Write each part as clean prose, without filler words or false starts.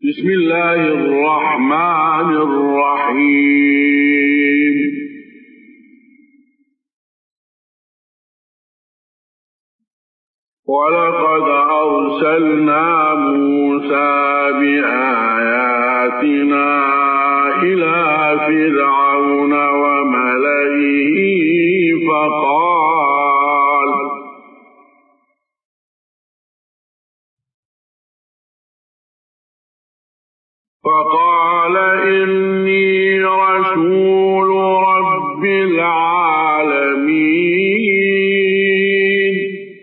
بسم الله الرحمن الرحيم. ولقد أرسلنا موسى بآياتنا إلى فرعون وملئه فقال إني رسول رب العالمين.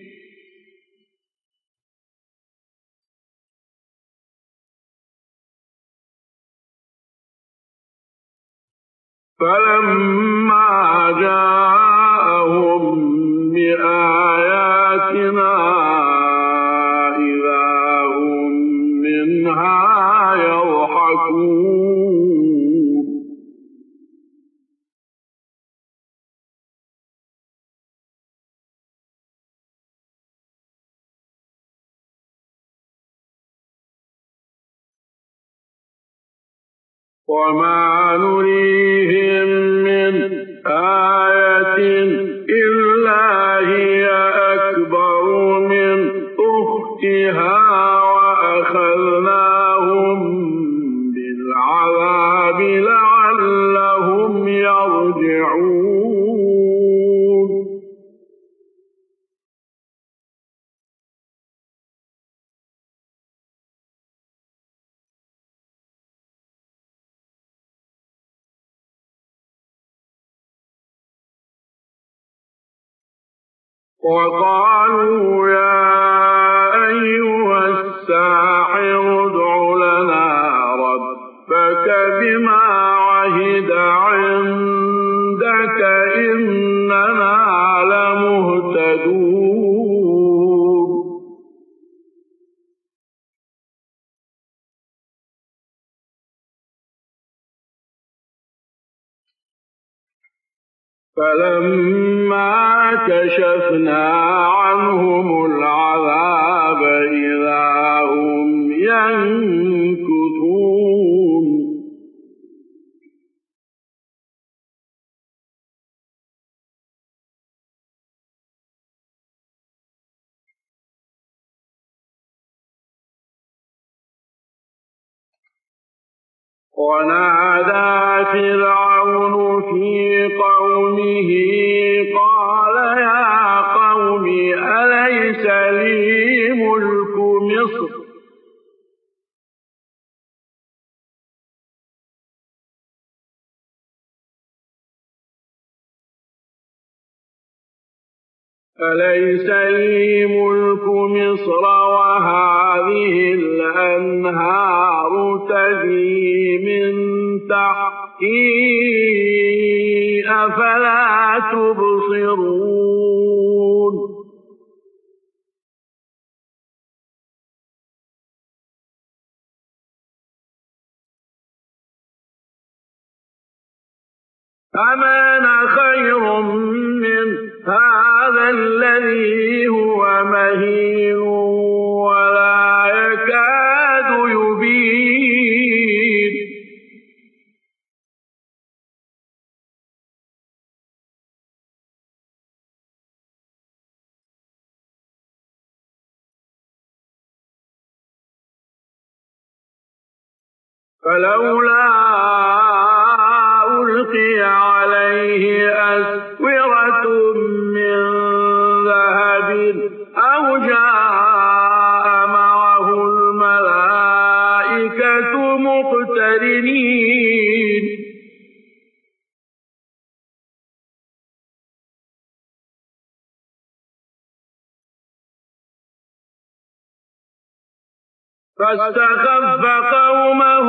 فلما جاءهم بآياتنا إذا هم منها يضحكون. وما نريهم من آية إلا هي أكبر من أختها وأخذناهم بالعذاب لعلهم يرجعون. وقالوا يا أيها الساحر ادع لنا ربك بما عهد عندك إننا لمهتدون. فلما كشفنا عنهم العذاب إذا هم ينكثون. ونادى فرعون في قومه قال يا قوم أليس لي ملك مصر وهذه الأنهار تجري من تحتي أفلا تبصرون. أم أنا خير من هذا الذي هو مهين ولا يكاد يبين. فلولا ألقي عليه أسورة من ذهب أو جاء معه الملائكة مقترنين. فاستخف قومه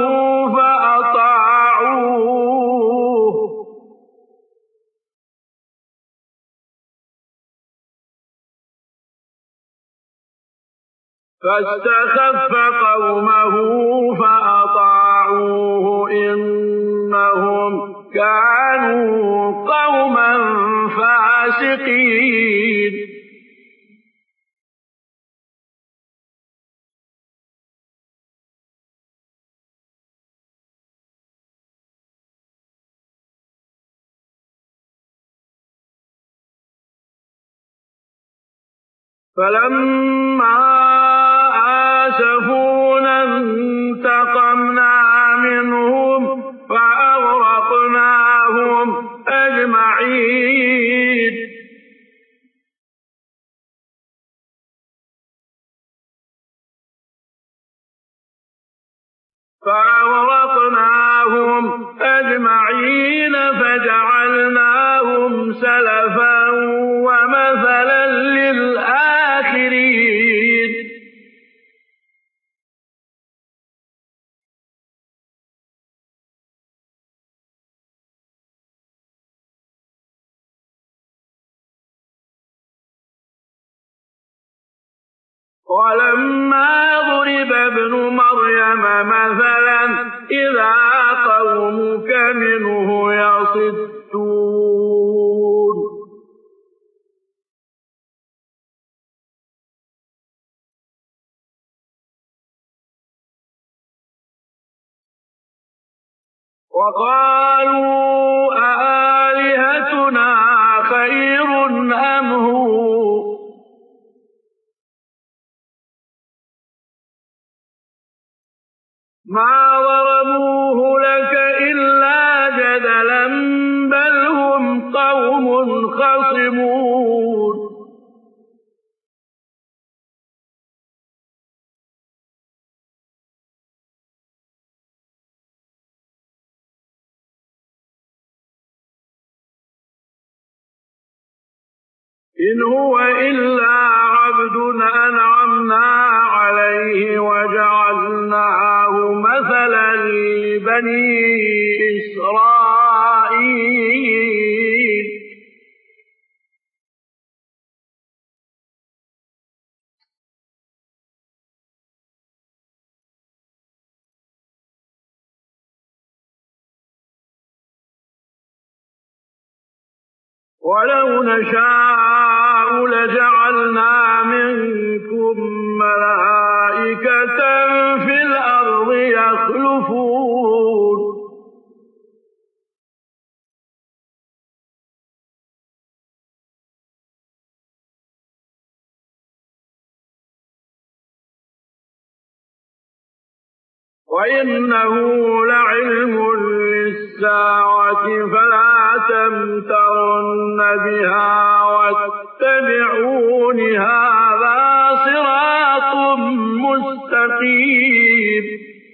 فأطاعوه إنهم كانوا قوما فاسقين. فلما آسفونا انتقمنا منهم فأغرقناهم أجمعين فجعلناهم سلفا ومثلا للآخرين ولما ضرب ابن مريم مثلا إذا قومك منه يصدون وقالوا أآلهتنا خير أم هو ما ضربوه لك إلا جدلا بل هم قوم خصمون إن هو إلا عبد أنعمنا عليه وجعلناه مثلا لبني إسرائيل ولو نشاء لجعلنا منكم ملائكة في الأرض يخلفون وإنه لعلم للساعة فلا تمترن بها واتبعون هذا صراط مستقيم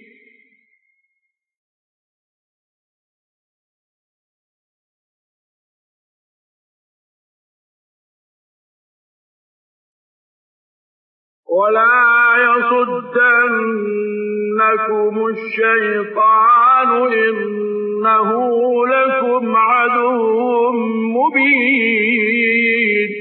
ولا يصدنكم الشيطان إنه لكم عدو مبين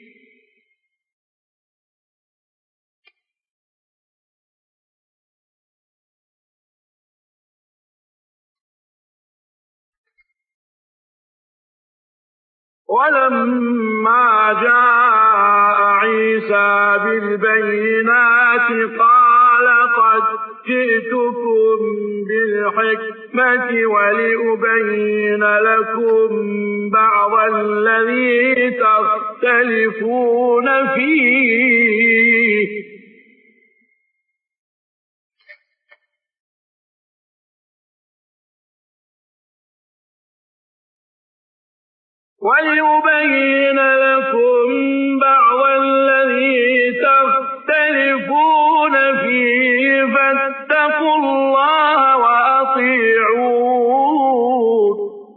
ولما جاء عيسى بالبينات قال قد جئتكم بالحكمة ولأبين لكم بعض الذي تختلفون فيه فاتقوا الله وأطيعون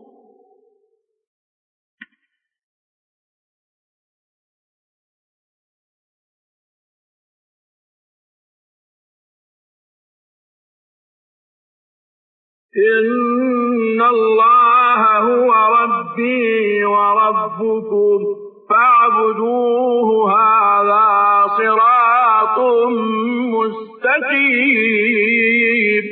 إن الله هو ربي وربكم فاعبدوه هذا صراط مستقيم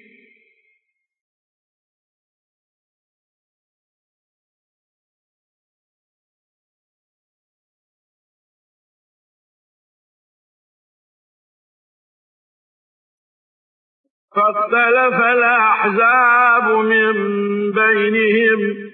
فاختلف الأحزاب من بينهم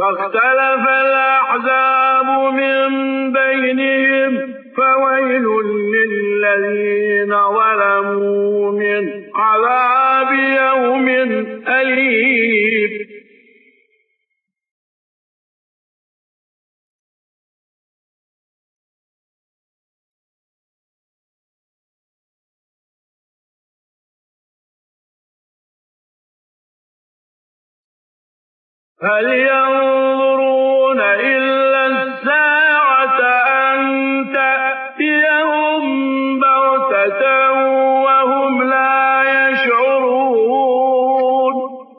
فاختلف الأحزاب من بينهم فويل للذين ظلموا من عذاب يوم أليم هل ينظرون إلا الساعة أن تأتيهم بغتة وهم لا يشعرون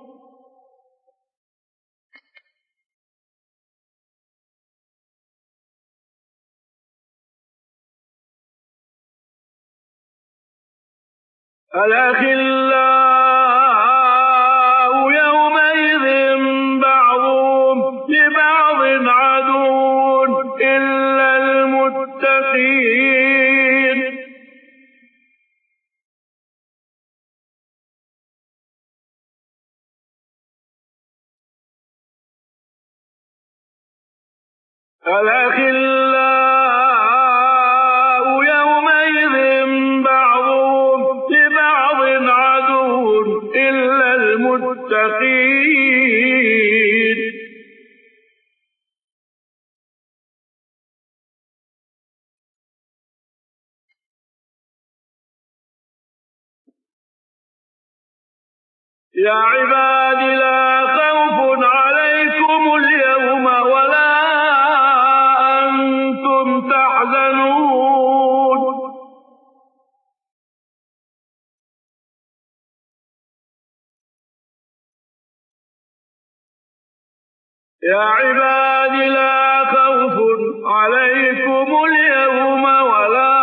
الأخلاء يومئذ بعضهم لبعض عدو إلا المتقين الأخلاء يومئذ بعضهم لبعض عدو إلا المتقين يا عباد لا خوف عليكم اليوم ولا أنتم تحزنون يا عباد لا خوف عليكم اليوم ولا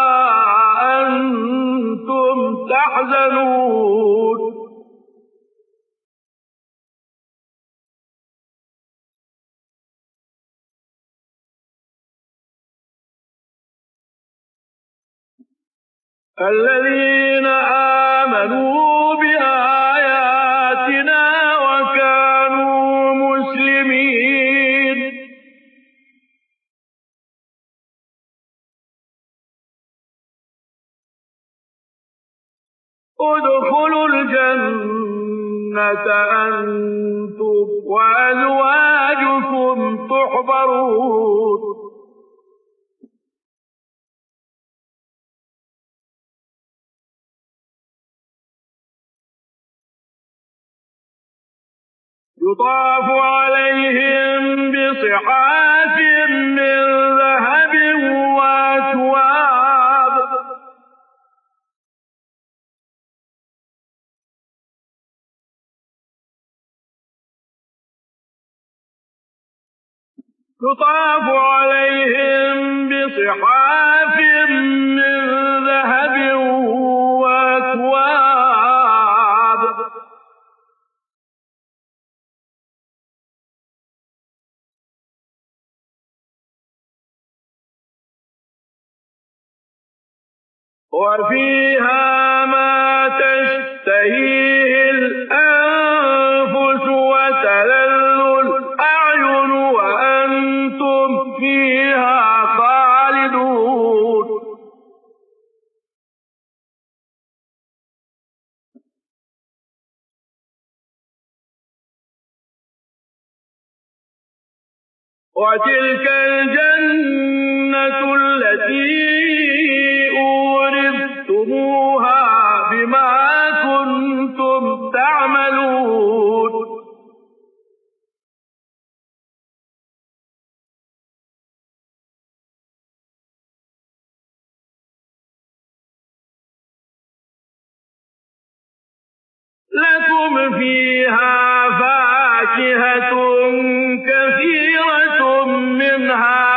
أنتم تحزنون الذين آمنوا بآياتنا وكانوا مسلمين ادخلوا الجنة أنتم وأزواجكم تحبرون يطاف عليهم بصحاف من ذهب وأكواب يطاف عليهم بصحاف من ذهب وأكواب وفيها ما تشتهيه الأنفس وتلذ الأعين وأنتم فيها خالدون وتلك الجنة التي أورثتموها بما كنتم تعملون لكم فيها فاكهة كثيرة منها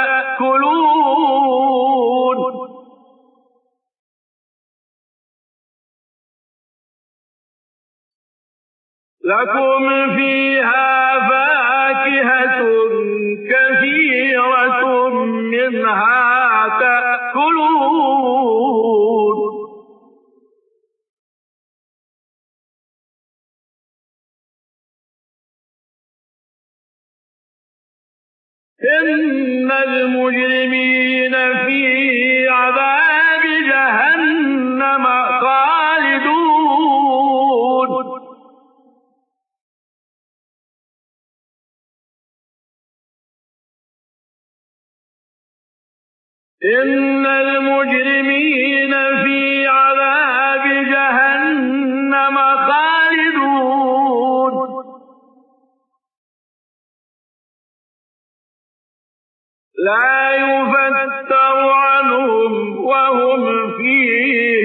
تأكلون لكم فيها فاكهة كثيرة منها تأكلون إن المجرمين في عذاب جهنم خالدون لا يفتر عنهم وهم فيه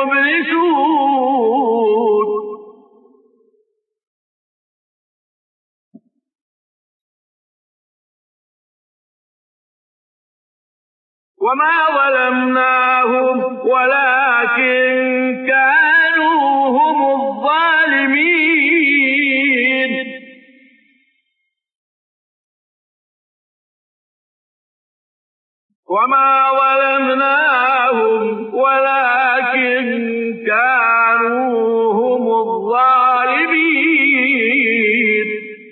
مبلسون وما ظلمناهم ولكن كانوا هم الظالمين وما ظلمناهم ولكن كانوا هم الظالمين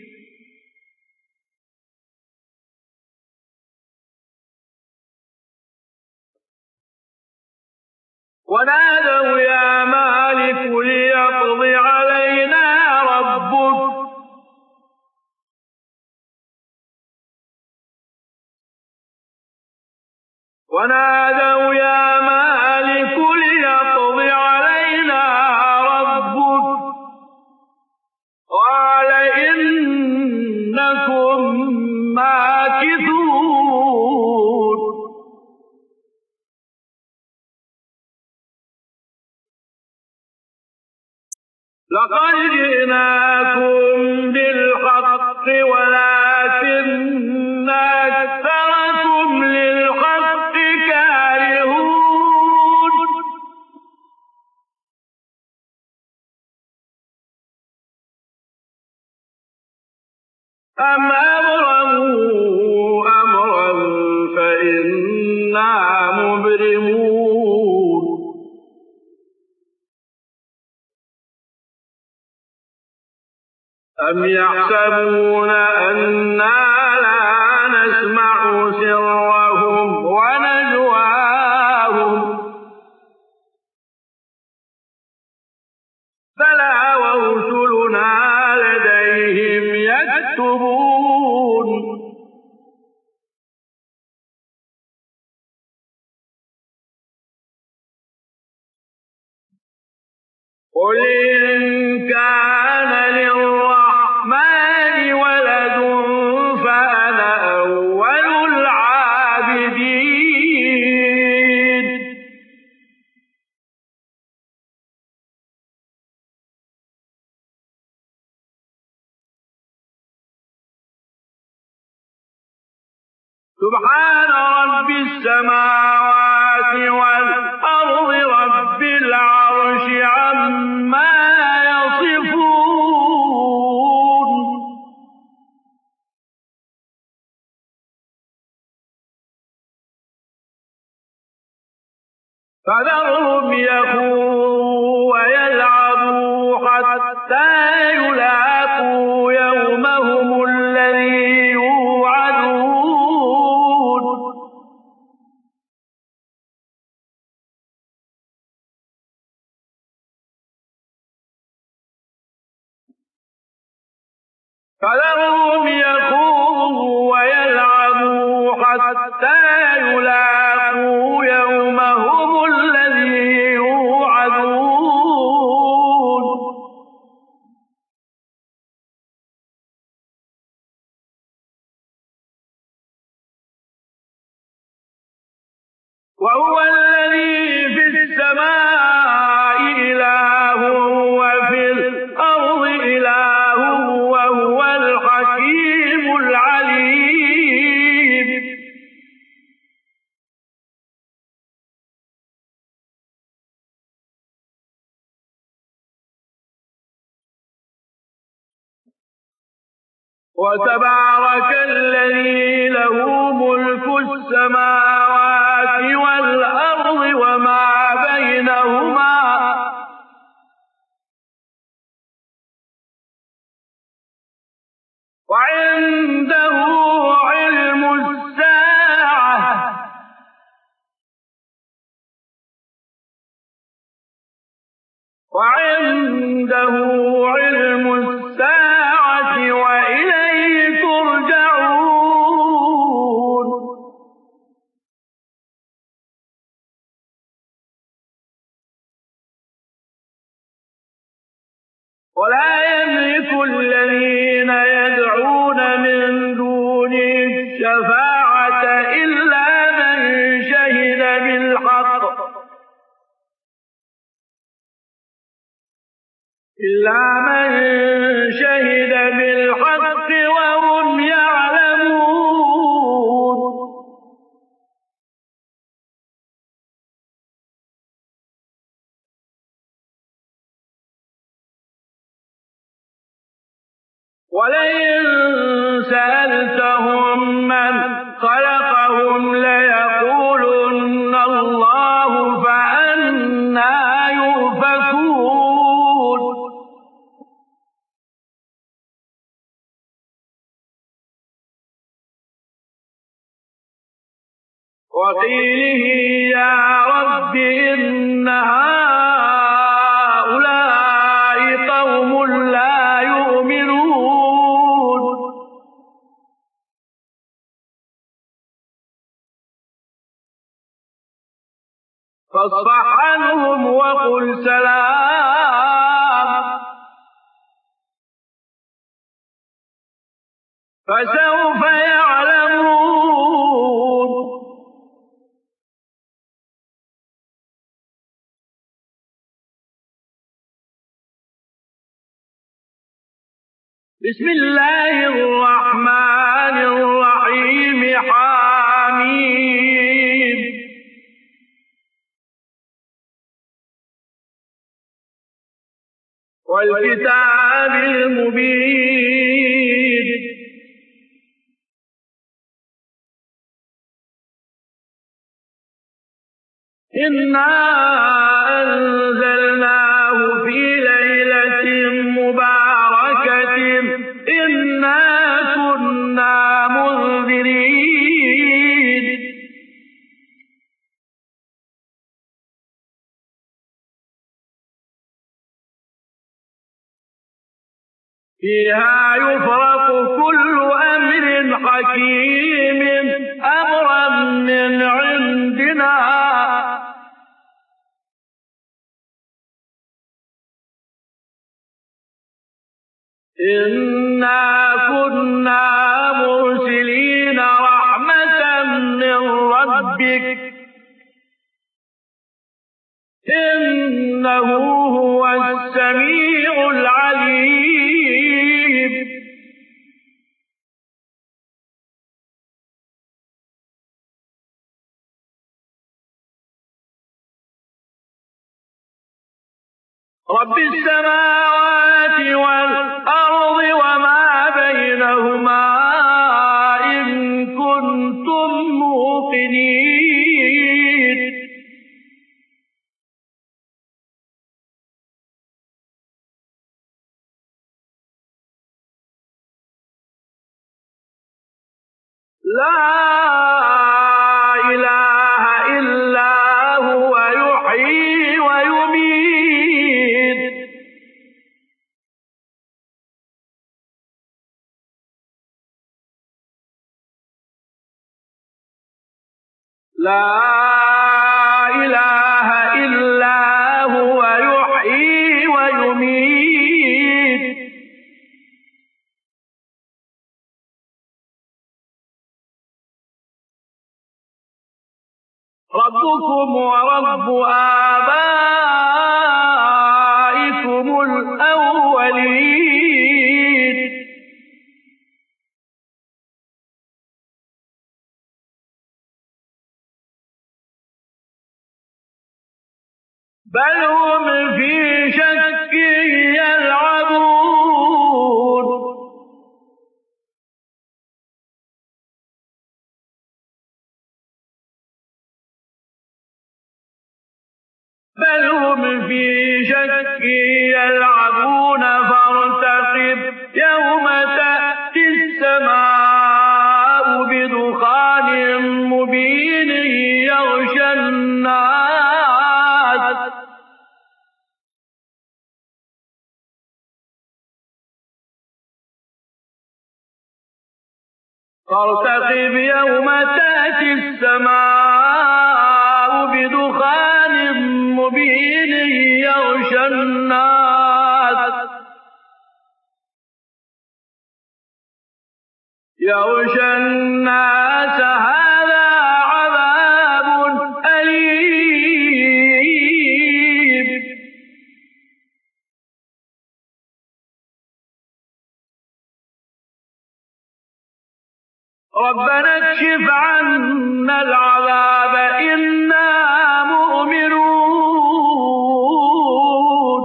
ونادوا يا مالك ليقض علينا ربك ونادوا يا مالك ليقض علينا ربك قال إنكم ماكثون لقد جئناكم بالحق ولكن أكثركم للحق كارهون أم أبرموا أمرا فإنا مبرمون أم يحسبون أنا لا نسمع سرهم ونجواهم بلى ورسلنا لديهم يكتبون قل إن كان للرحمن ولد فأنا أول العابدين سبحان رب السماوات والأرض رب العرش عما يصفون فذرهم يخوضوا ويلعبوا حتى يلاقوا يومهم الذي يوعدون فذرهم يخوضوا ويلعبوا حتى يلاقوا يومهم الذي يوعدون وهو الذي في السماء إله وفي الأرض إله وهو الحكيم العليم وتبارك الذي له ملك السماوات والأرض وما بينهما وعنده علم الساعة وعنده علم الساعة وإليه ترجعون ولا يملك الذين يدعون من دونه الشفاعة إلا من شهد بالحق وهم يعلمون. ولئن سألتهم من خلقهم ليقولن الله فأنى يؤفكون. وقيله يا رب إن هؤلاء قوم لا يؤمنون. فاصفح عنهم وقل سلام فسوف يعلمون. بسم الله الرحمن الرحيم. حميم. والكتاب المبين. إنا أنزلناه في ليلة مباركة إنا كنا منذرين. فيها يفرق كل أمر حكيم أمرا من عندنا إنا كنا مرسلين رحمة من ربك إنه هو السميع العليم. رب السماوات والأرض وما بينهما إن كنتم موقنين. لا إله إلا هو يحيي ويميت. لا إله إلا هو يحيي ويميت. ربكم ورب آبائكم الأولين. بل هم في شك يلعبون. بل هم في شك يلعبون فارتقب يوم تأتي السماء بدخان مبين يغشى الناس. فارتقب يوم تأتي السماء بدخان مبين يغشى الناس ربنا اكشف عنا العذاب إنا مؤمنون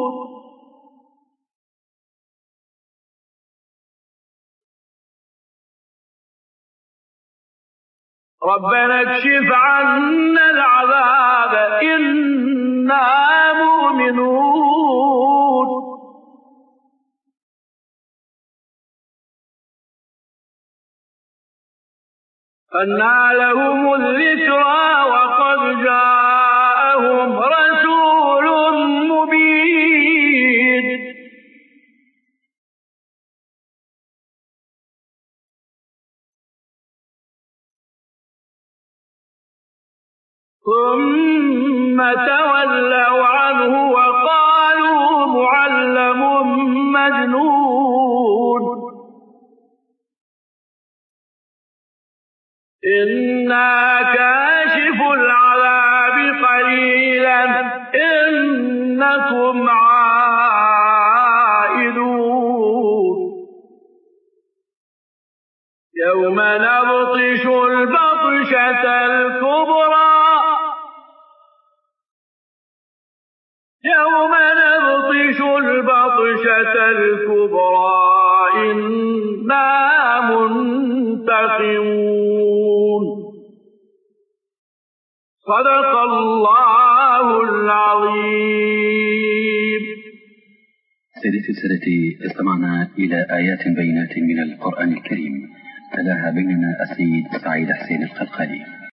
ربنا اكشف عنا العذاب إنا مؤمنون أنى لهم الذكرى وقد جاءهم رسول مبين ثم تولوا عنه وقالوا معلم مجنون إنا كاشف العذاب قليلا إنكم عائدون يوم نبطش البطشة الكبرى إنا منتقمون صدق الله العظيم. سيدتي وسادتي، استمعنا إلى آيات بينات من القرآن الكريم تلاها بيننا السيد سعيد حسين القلقلي.